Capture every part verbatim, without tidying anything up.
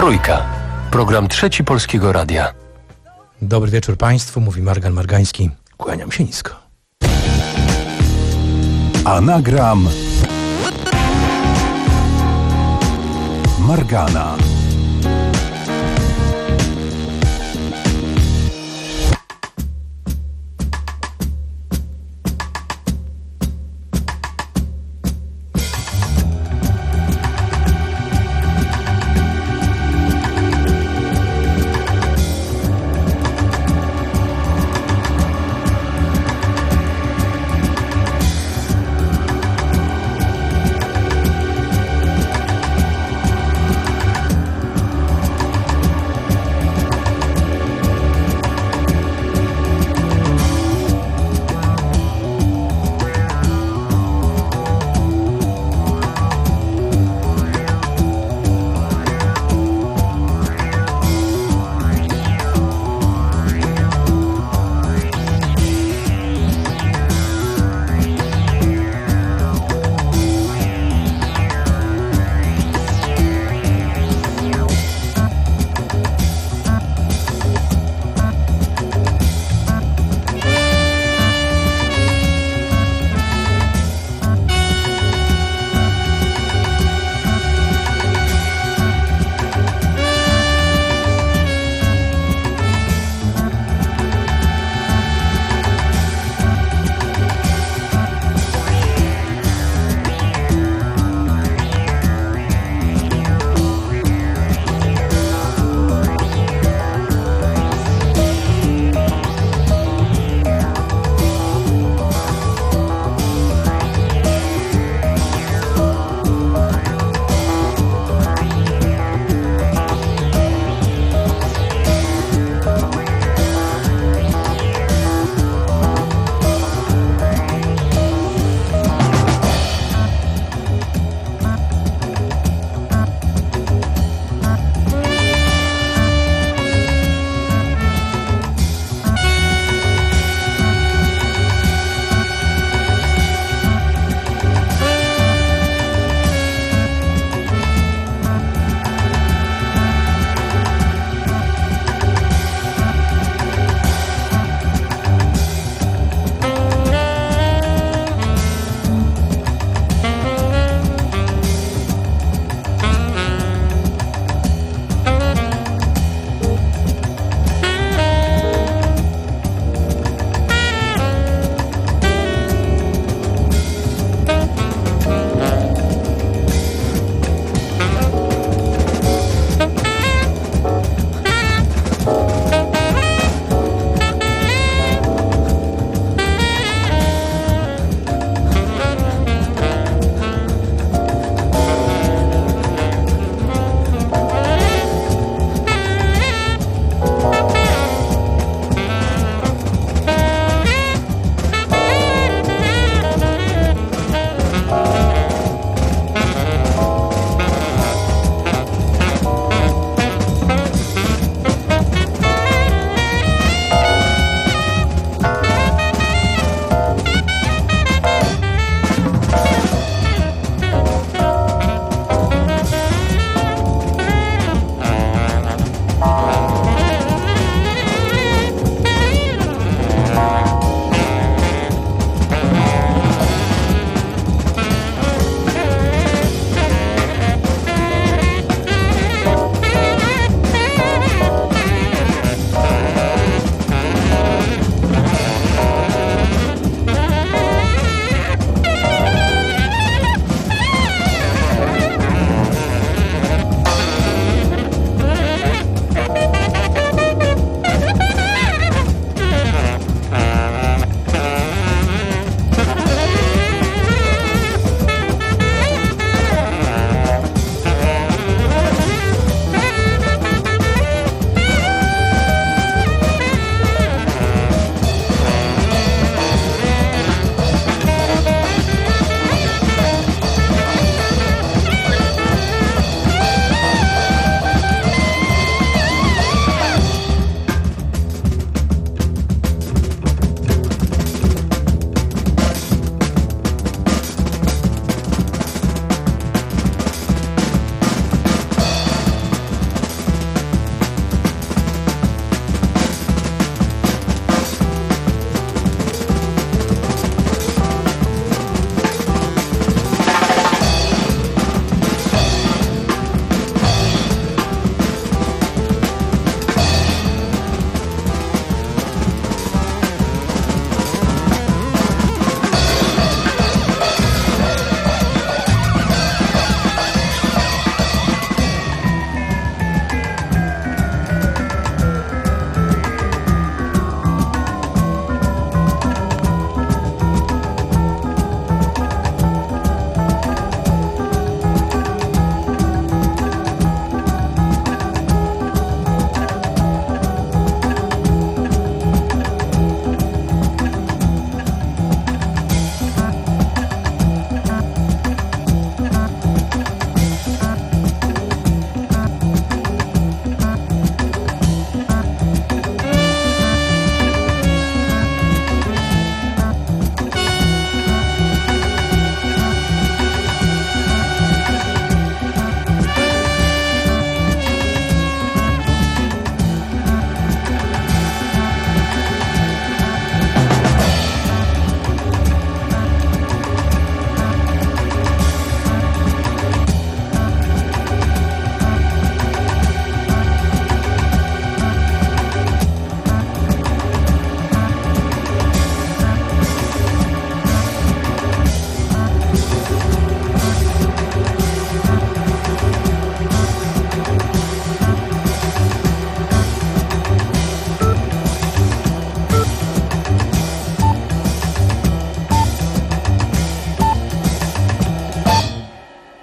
Trójka. Program Trzeci Polskiego Radia. Dobry wieczór Państwu, mówi Margan Margański. Kłaniam się nisko. Anagram Margana.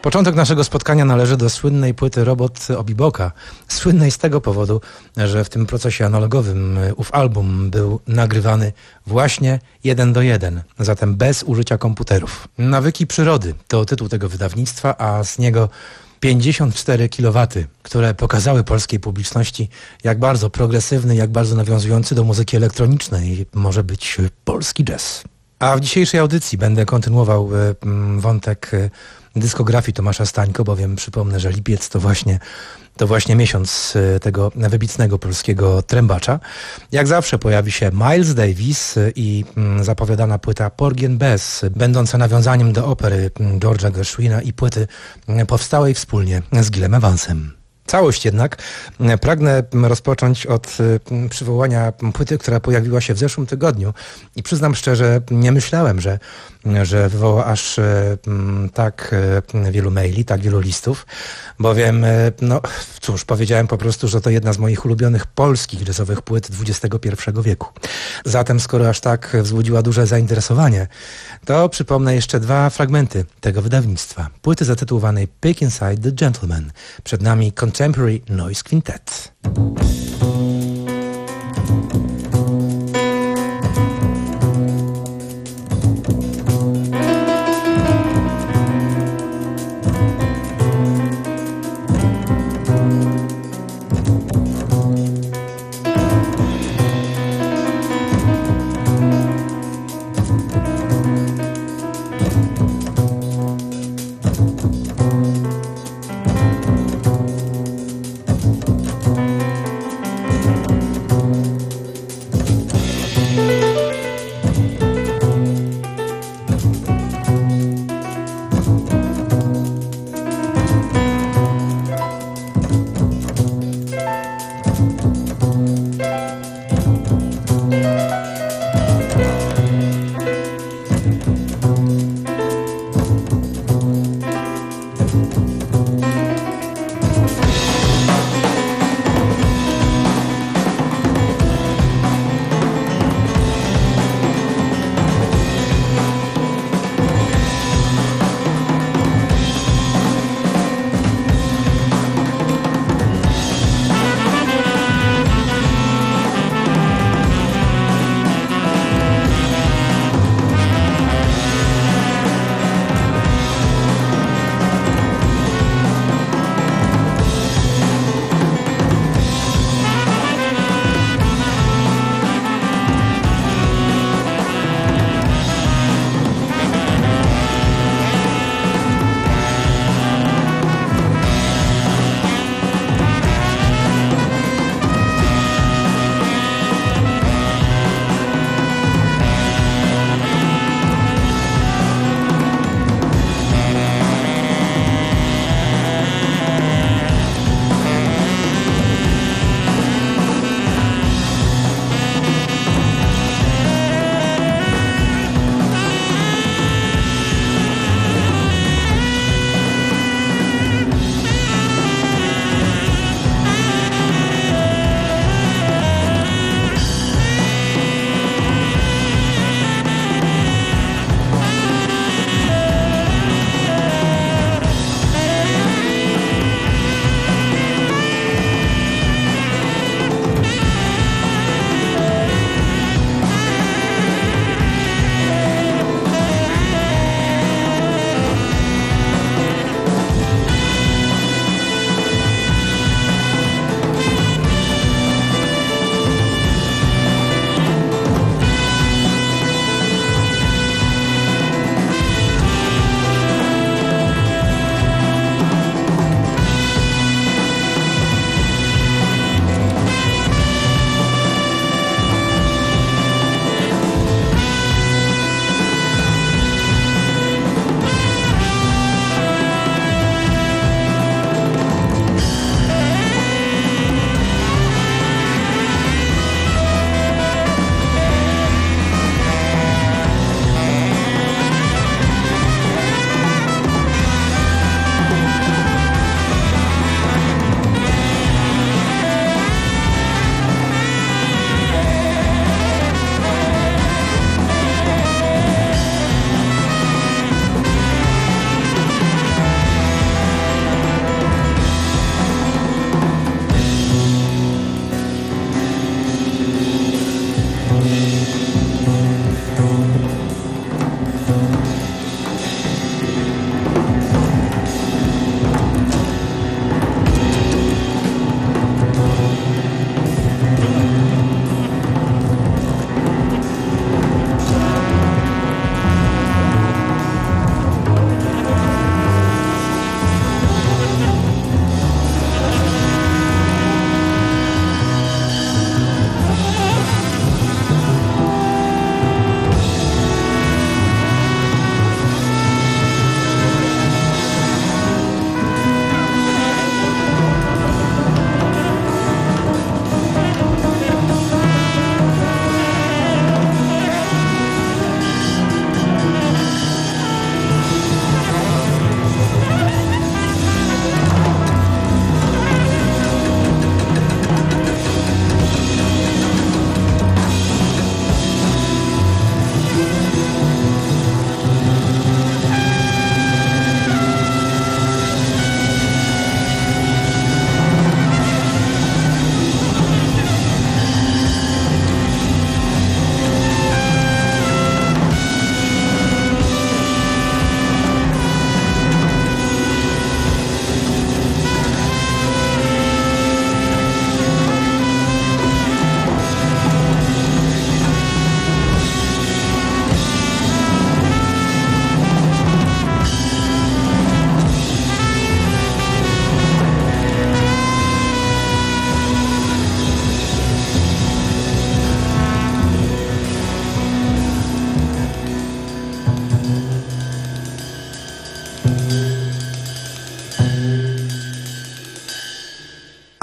Początek naszego spotkania należy do słynnej płyty Robot Obiboka. Słynnej z tego powodu, że w tym procesie analogowym ów album był nagrywany właśnie jeden do jeden, zatem bez użycia komputerów. Nawyki przyrody to tytuł tego wydawnictwa, a z niego pięćdziesiąt cztery kilowatty, które pokazały polskiej publiczności, jak bardzo progresywny, jak bardzo nawiązujący do muzyki elektronicznej może być polski jazz. A w dzisiejszej audycji będę kontynuował wątek dyskografii Tomasza Stańko, bowiem przypomnę, że lipiec to właśnie, to właśnie miesiąc tego wybitnego polskiego trębacza. Jak zawsze pojawi się Miles Davis i zapowiadana płyta Porgy and Bess, będąca nawiązaniem do opery George'a Gershwina i płyty powstałej wspólnie z Gilem Evansem. Całość jednak pragnę rozpocząć od przywołania płyty, która pojawiła się w zeszłym tygodniu i przyznam szczerze, nie myślałem, że, że wywoła aż tak wielu maili, tak wielu listów, bowiem, no cóż, powiedziałem po prostu, że to jedna z moich ulubionych polskich jazzowych płyt dwudziestego pierwszego wieku. Zatem, skoro aż tak wzbudziła duże zainteresowanie, to przypomnę jeszcze dwa fragmenty tego wydawnictwa. Płyty zatytułowanej Peek Inside the Gentleman. Przed nami Contemporary Noise Quintet.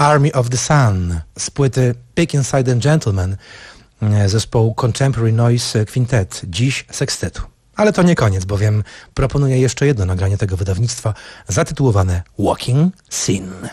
Army of the Sun z płyty Big Inside a Gentleman zespołu Contemporary Noise Quintet, dziś sekstetu. Ale to nie koniec, bowiem proponuję jeszcze jedno nagranie tego wydawnictwa zatytułowane Walking Scene.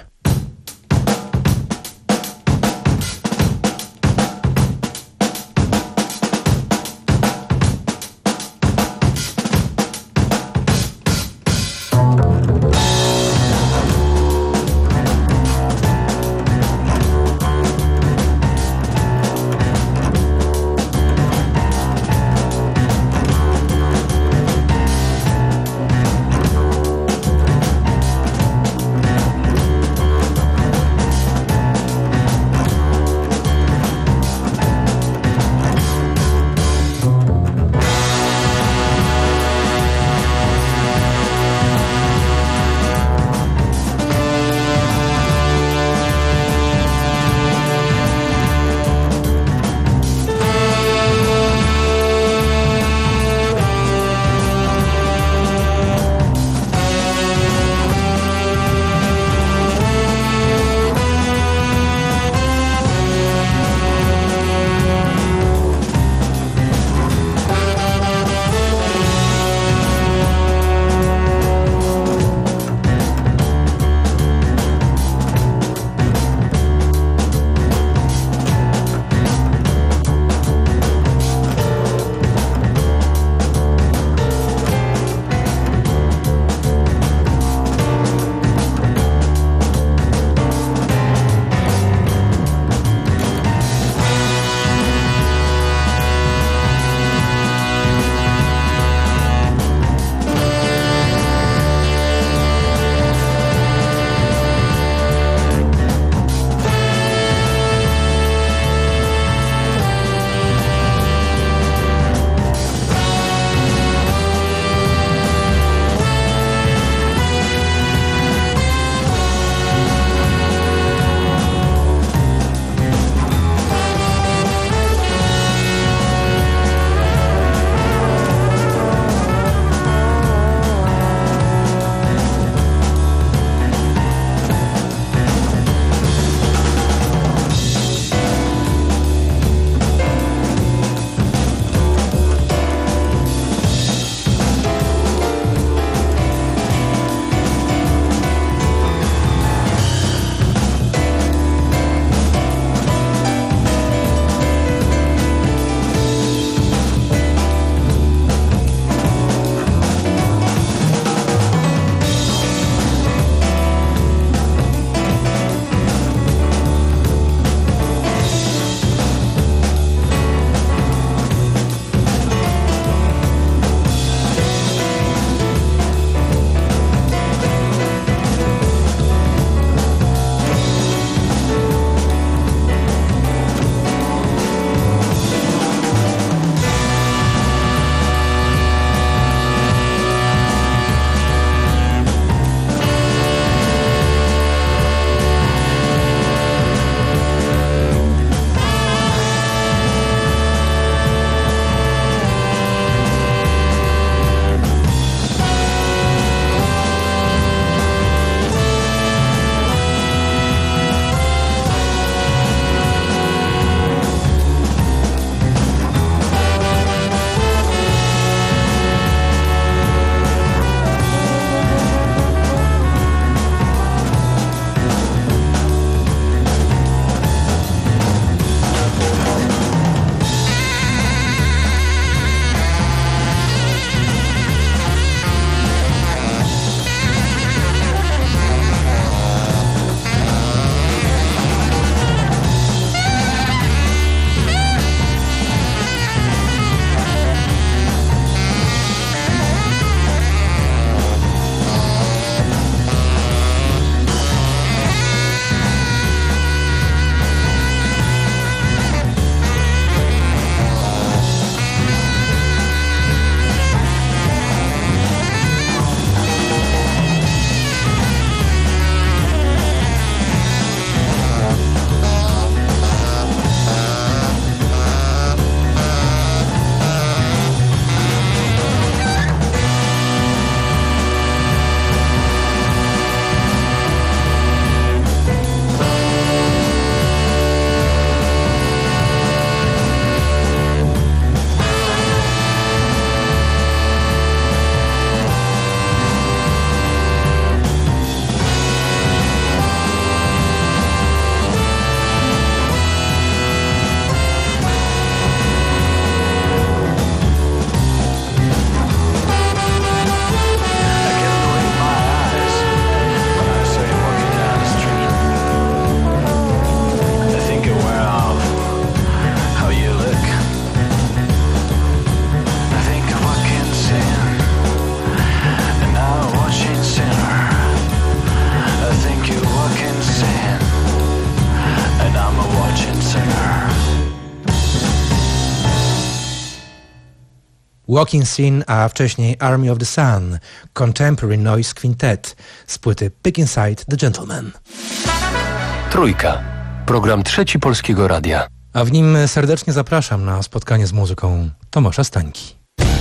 Walking Scene, a wcześniej Army of the Sun, Contemporary Noise Quintet z płyty Pick Inside the Gentleman. Trójka. Program Trzeci Polskiego Radia. A w nim serdecznie zapraszam na spotkanie z muzyką Tomasza Stańki.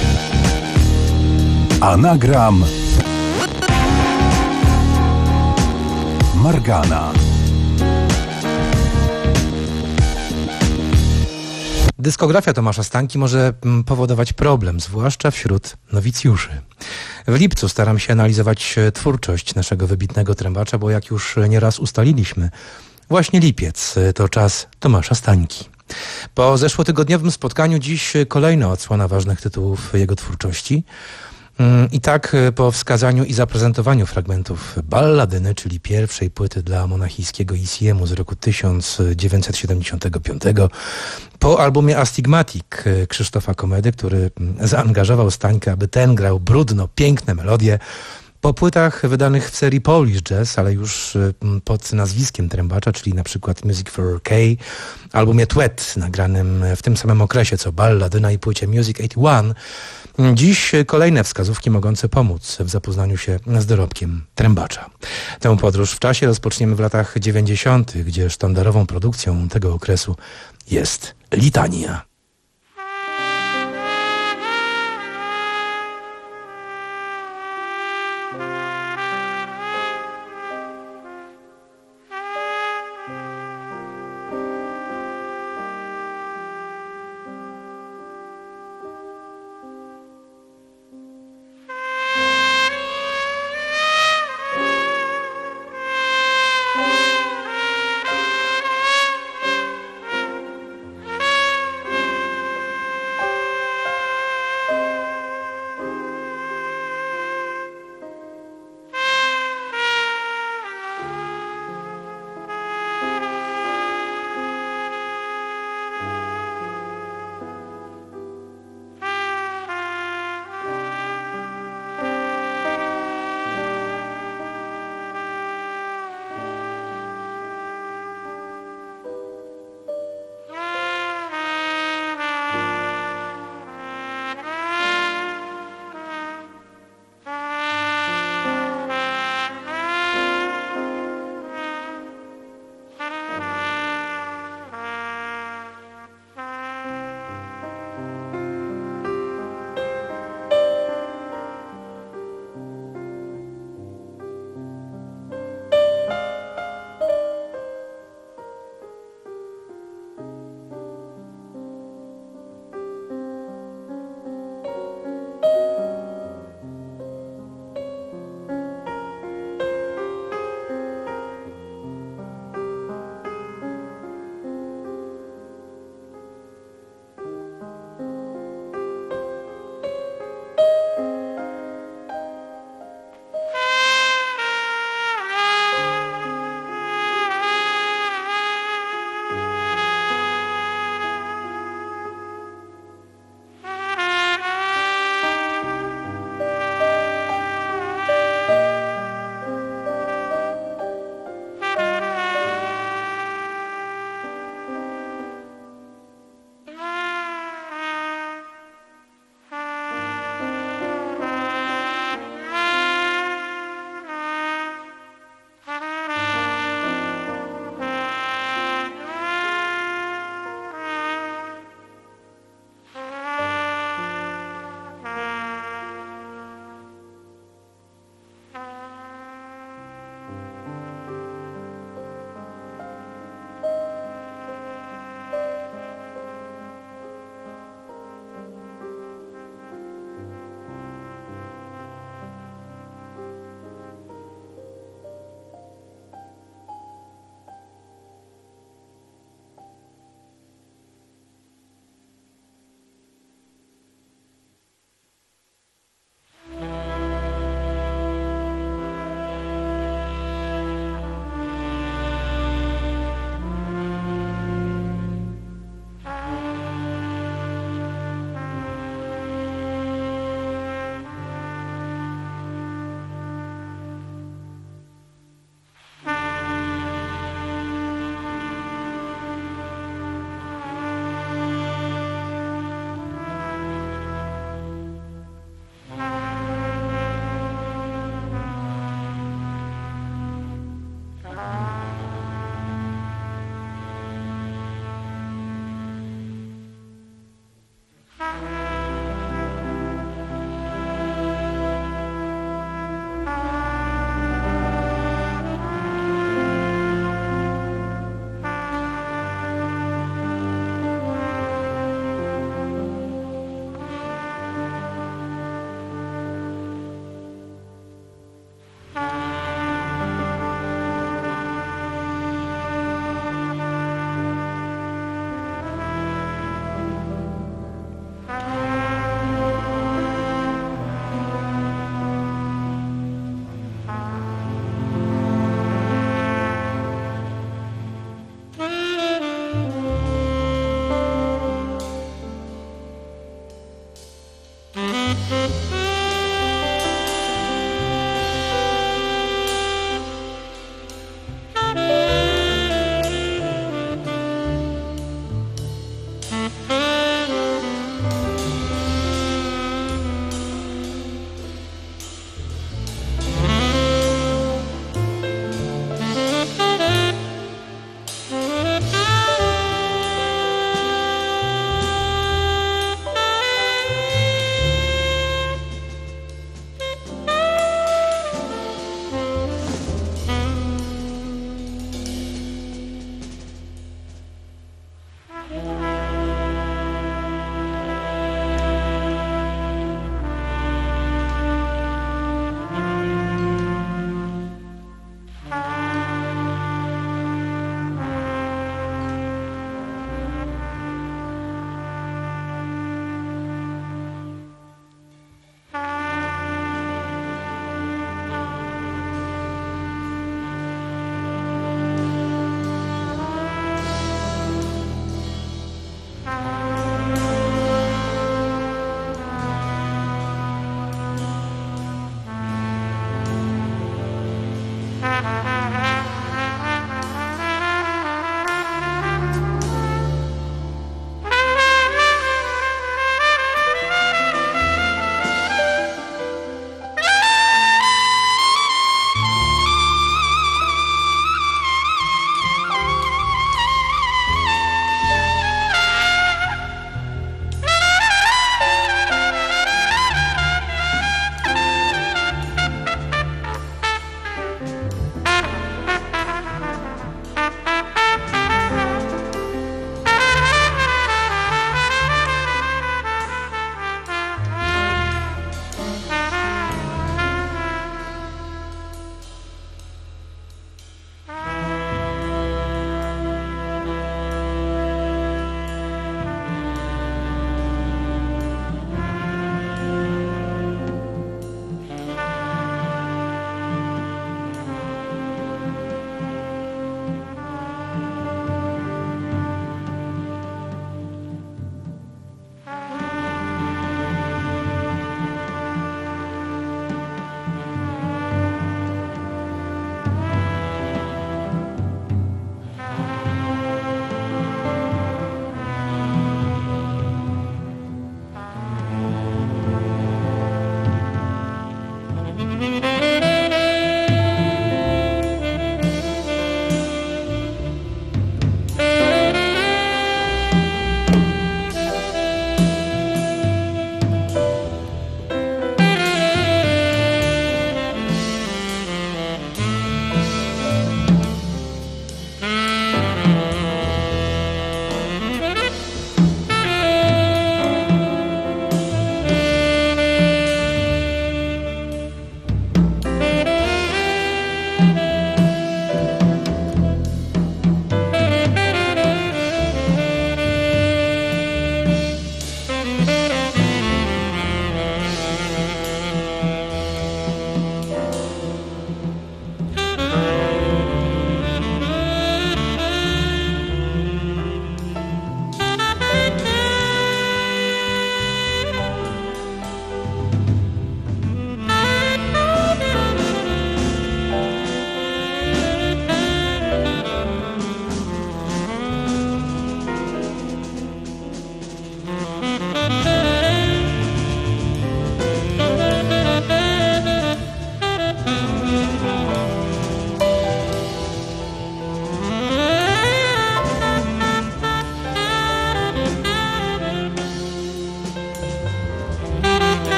Anagram Margana. Dyskografia Tomasza Stańki może powodować problem, zwłaszcza wśród nowicjuszy. W lipcu staram się analizować twórczość naszego wybitnego trębacza, bo jak już nieraz ustaliliśmy, właśnie lipiec to czas Tomasza Stańki. Po zeszłotygodniowym spotkaniu dziś kolejna odsłona ważnych tytułów jego twórczości. I tak po wskazaniu i zaprezentowaniu fragmentów Balladyny, czyli pierwszej płyty dla monachijskiego I C M u z roku tysiąc dziewięćset siedemdziesiątego piątego, po albumie Astigmatic Krzysztofa Komedy, który zaangażował Stańkę, aby ten grał brudno, piękne melodie, po płytach wydanych w serii Polish Jazz, ale już pod nazwiskiem trębacza, czyli na przykład Music for K, albumie Twet, nagranym w tym samym okresie co Balladyna i płycie Music osiemdziesiąt jeden, dziś kolejne wskazówki mogące pomóc w zapoznaniu się z dorobkiem trębacza. Tę podróż w czasie rozpoczniemy w latach dziewięćdziesiątych, gdzie sztandarową produkcją tego okresu jest Litania.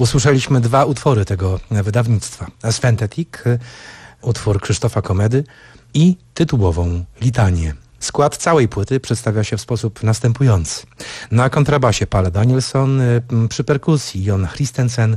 Usłyszeliśmy dwa utwory tego wydawnictwa. Synthetic, utwór Krzysztofa Komedy i tytułową Litanię. Skład całej płyty przedstawia się w sposób następujący. Na kontrabasie Palle Danielson, przy perkusji Jon Christensen,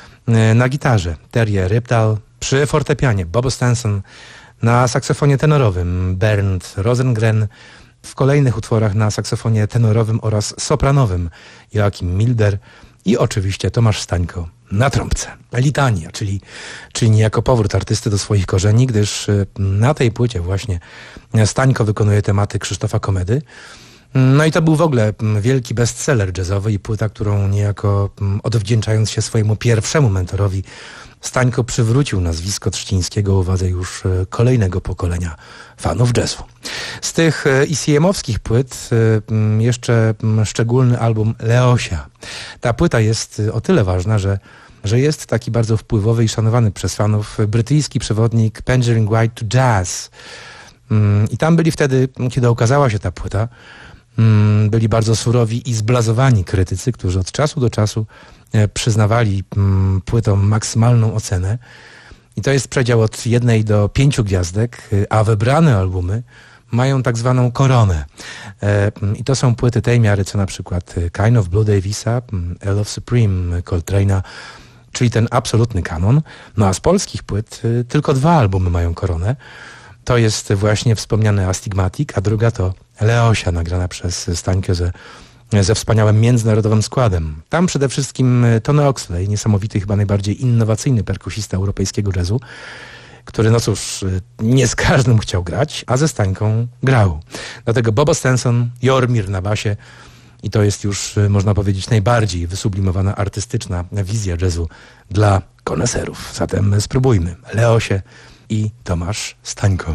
na gitarze Terje Rypdal, przy fortepianie Bobo Stenson, na saksofonie tenorowym Bernd Rosengren, w kolejnych utworach na saksofonie tenorowym oraz sopranowym Joachim Milder i oczywiście Tomasz Stańko na trąbce. Litania, czyli, czyli niejako powrót artysty do swoich korzeni, gdyż na tej płycie właśnie Stańko wykonuje tematy Krzysztofa Komedy. No i to był w ogóle wielki bestseller jazzowy i płyta, którą niejako odwdzięczając się swojemu pierwszemu mentorowi, Stańko przywrócił nazwisko Trzcińskiego uwadze już kolejnego pokolenia fanów jazzu. Z tych I C M-owskich płyt jeszcze szczególny album Leosia. Ta płyta jest o tyle ważna, że, że jest taki bardzo wpływowy i szanowany przez fanów brytyjski przewodnik Penguin Guide to Jazz. I tam byli wtedy, kiedy ukazała się ta płyta, byli bardzo surowi i zblazowani krytycy, którzy od czasu do czasu przyznawali płytom maksymalną ocenę. I to jest przedział od jednej do pięciu gwiazdek, a wybrane albumy mają tak zwaną koronę. I to są płyty tej miary, co na przykład Kind of Blue Davisa, L of Supreme Coltrane'a, czyli ten absolutny kanon. No a z polskich płyt tylko dwa albumy mają koronę. To jest właśnie wspomniany Astigmatic, a druga to Leosia, nagrana przez Stańkę ze, ze wspaniałym międzynarodowym składem. Tam przede wszystkim Tony Oxley, niesamowity, chyba najbardziej innowacyjny perkusista europejskiego jazzu, który, no cóż, nie z każdym chciał grać, a ze Stańką grał. Dlatego Bobo Stenson, Jormir na basie i to jest już, można powiedzieć, najbardziej wysublimowana artystyczna wizja jazzu dla koneserów. Zatem spróbujmy. Leosie i Tomasz Stańko.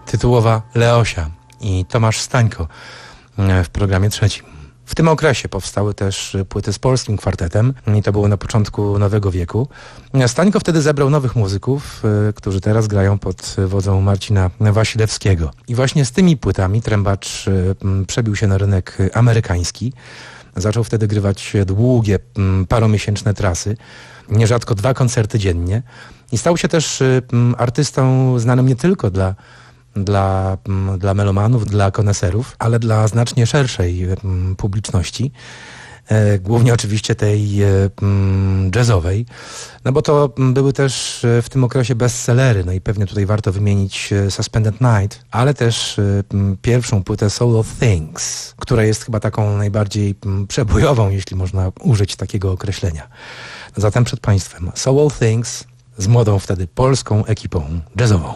tytułowa Leosia i Tomasz Stańko w programie trzecim. W tym okresie powstały też płyty z polskim kwartetem i to było na początku nowego wieku. Stańko wtedy zebrał nowych muzyków, którzy teraz grają pod wodzą Marcina Wasilewskiego. I właśnie z tymi płytami trębacz przebił się na rynek amerykański. Zaczął wtedy grywać długie, paromiesięczne trasy, nierzadko dwa koncerty dziennie. I stał się też artystą znanym nie tylko dla Dla, dla melomanów, dla koneserów, ale dla znacznie szerszej publiczności, e, głównie oczywiście tej e, jazzowej, no bo to były też w tym okresie bestsellery, no i pewnie tutaj warto wymienić Suspended Night, ale też e, pierwszą płytę Soul of Things, która jest chyba taką najbardziej przebojową, jeśli można użyć takiego określenia. Zatem przed Państwem Soul of Things z młodą wtedy polską ekipą jazzową.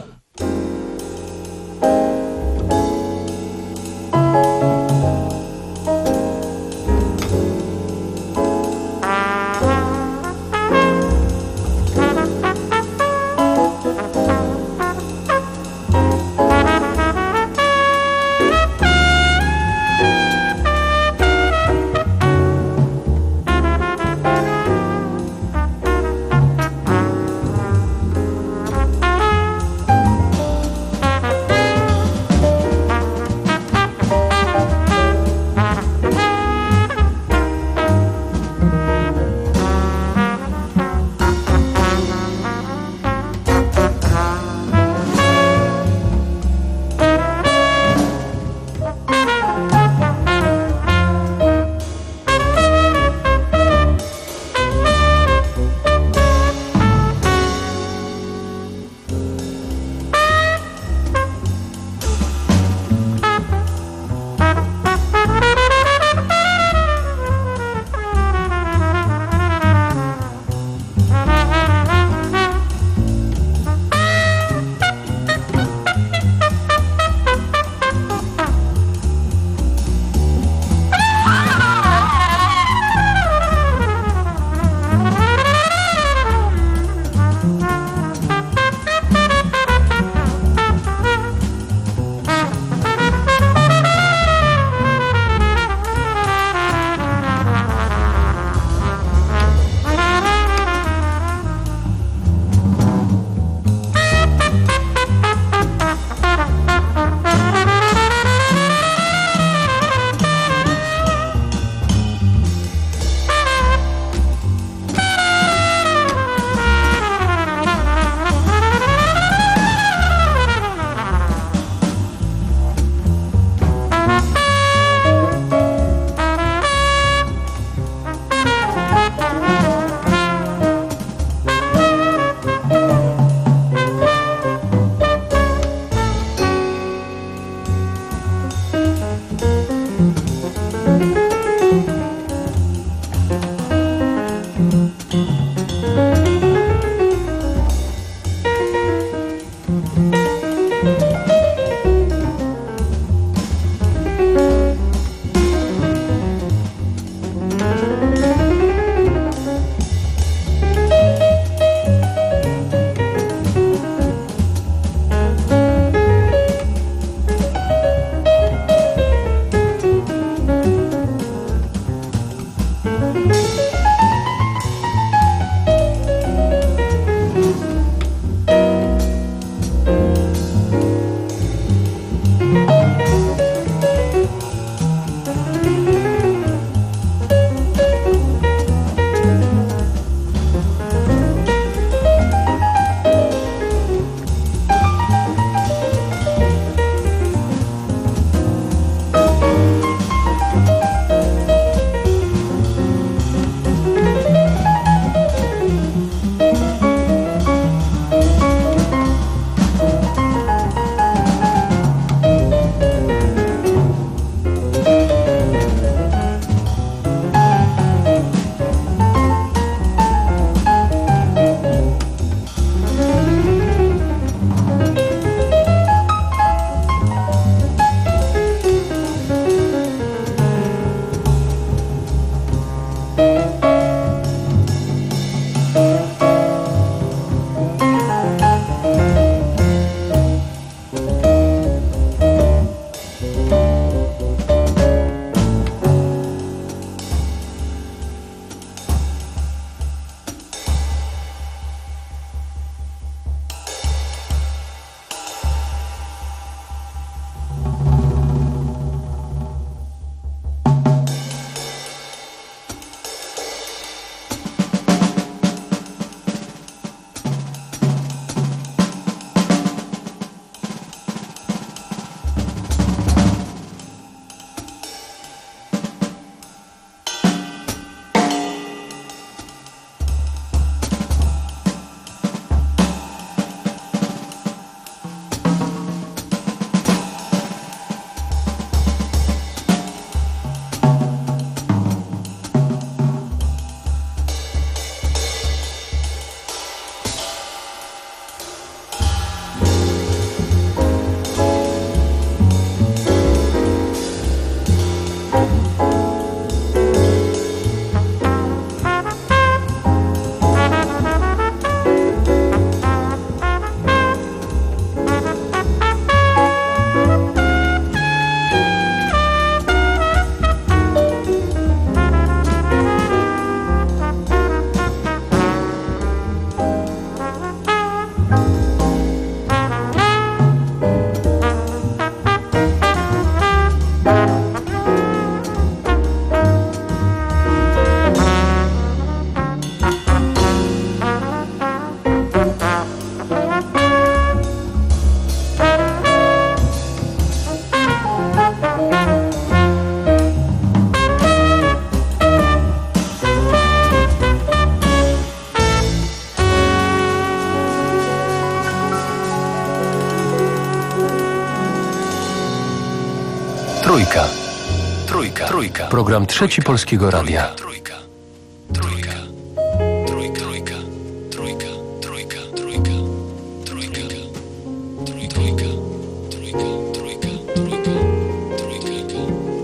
Trójka. Trójka. Trójka. Program Trzeci Polskiego Radia. Trójka. Trójka. Trójka. Trójka. Trójka. Trójka. Trójka. Trójka. Trójka. Trójka. Trójka. Trójka. Trójka. Trójka.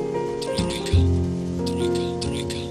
Trójka. Trójka.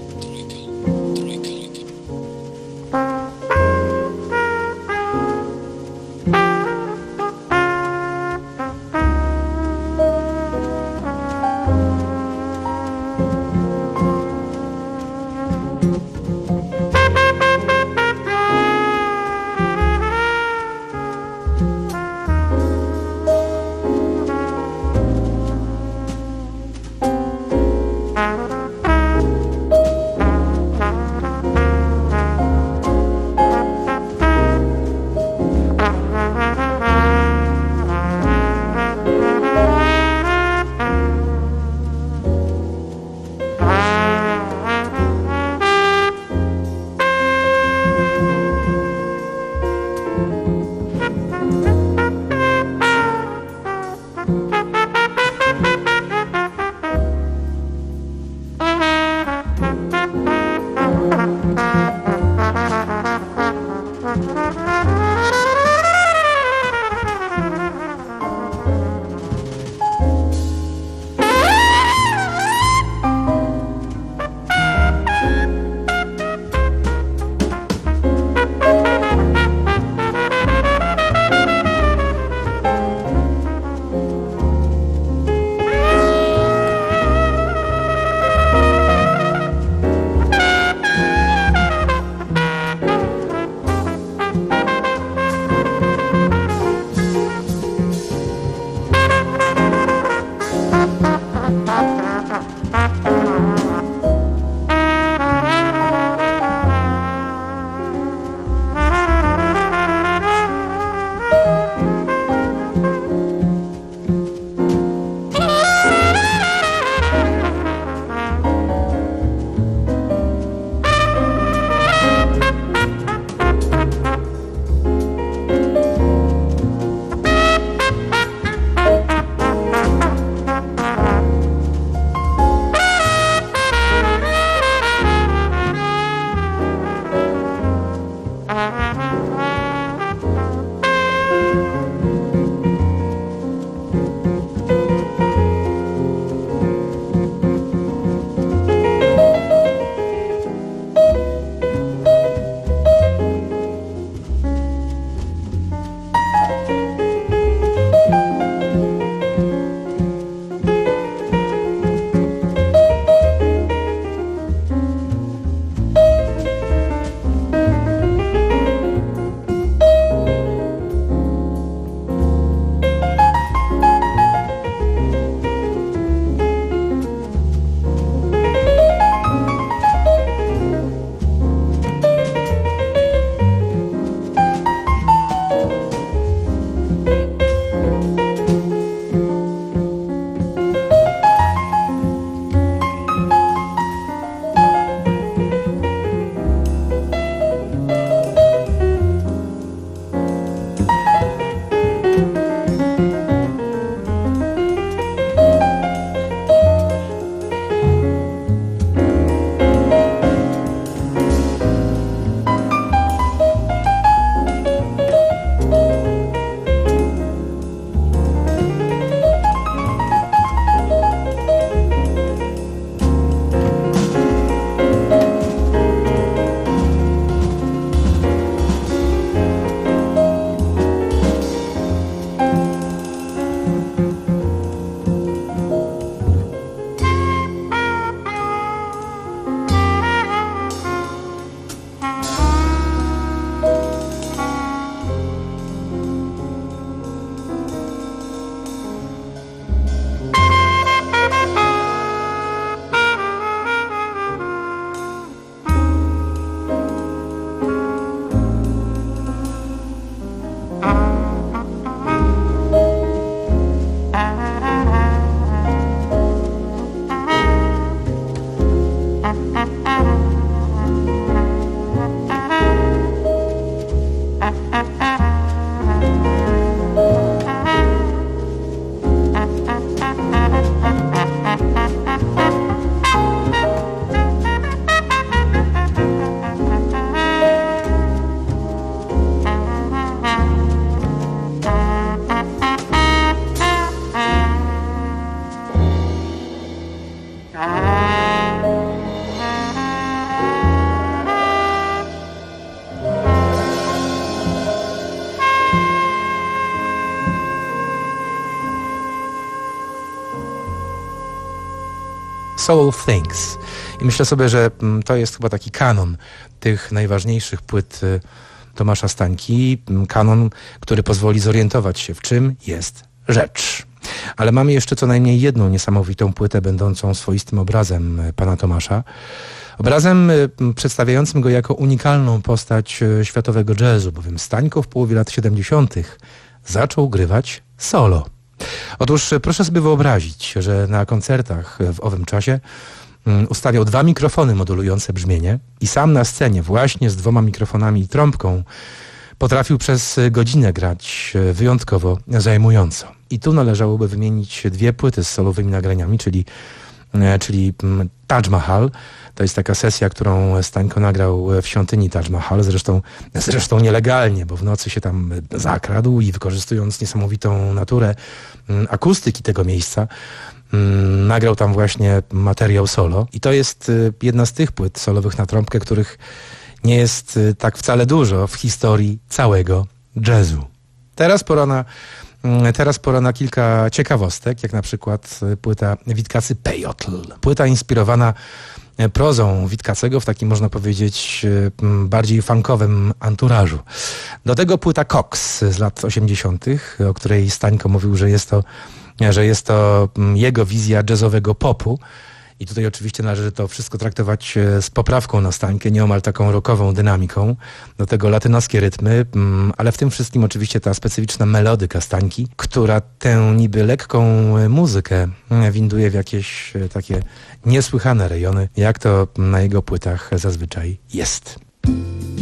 Soul Things. I myślę sobie, że to jest chyba taki kanon tych najważniejszych płyt Tomasza Stańki. Kanon, który pozwoli zorientować się, w czym jest rzecz. Ale mamy jeszcze co najmniej jedną niesamowitą płytę, będącą swoistym obrazem pana Tomasza. Obrazem przedstawiającym go jako unikalną postać światowego jazzu, bowiem Stańko w połowie lat siedemdziesiątych zaczął grywać solo. Otóż proszę sobie wyobrazić, że na koncertach w owym czasie ustawiał dwa mikrofony modulujące brzmienie i sam na scenie właśnie z dwoma mikrofonami i trąbką potrafił przez godzinę grać wyjątkowo zajmująco. I tu należałoby wymienić dwie płyty z solowymi nagraniami, czyli, czyli Taj Mahal. To jest taka sesja, którą Stańko nagrał w świątyni Taj Mahal, zresztą, zresztą nielegalnie, bo w nocy się tam zakradł i wykorzystując niesamowitą naturę akustyki tego miejsca, nagrał tam właśnie materiał solo. I to jest jedna z tych płyt solowych na trąbkę, których nie jest tak wcale dużo w historii całego jazzu. Teraz pora na, teraz pora na kilka ciekawostek, jak na przykład płyta Witkacy Pejotl. Płyta inspirowana prozą Witkacego w takim, można powiedzieć, bardziej funkowym anturażu. Do tego płyta Cox z lat osiemdziesiątych, o której Stańko mówił, że jest to, że jest to jego wizja jazzowego popu. I tutaj oczywiście należy to wszystko traktować z poprawką na Stańkę, nieomal taką rockową dynamiką. Do tego latynoskie rytmy, ale w tym wszystkim oczywiście ta specyficzna melodyka Stańki, która tę niby lekką muzykę winduje w jakieś takie niesłychane rejony, jak to na jego płytach zazwyczaj jest.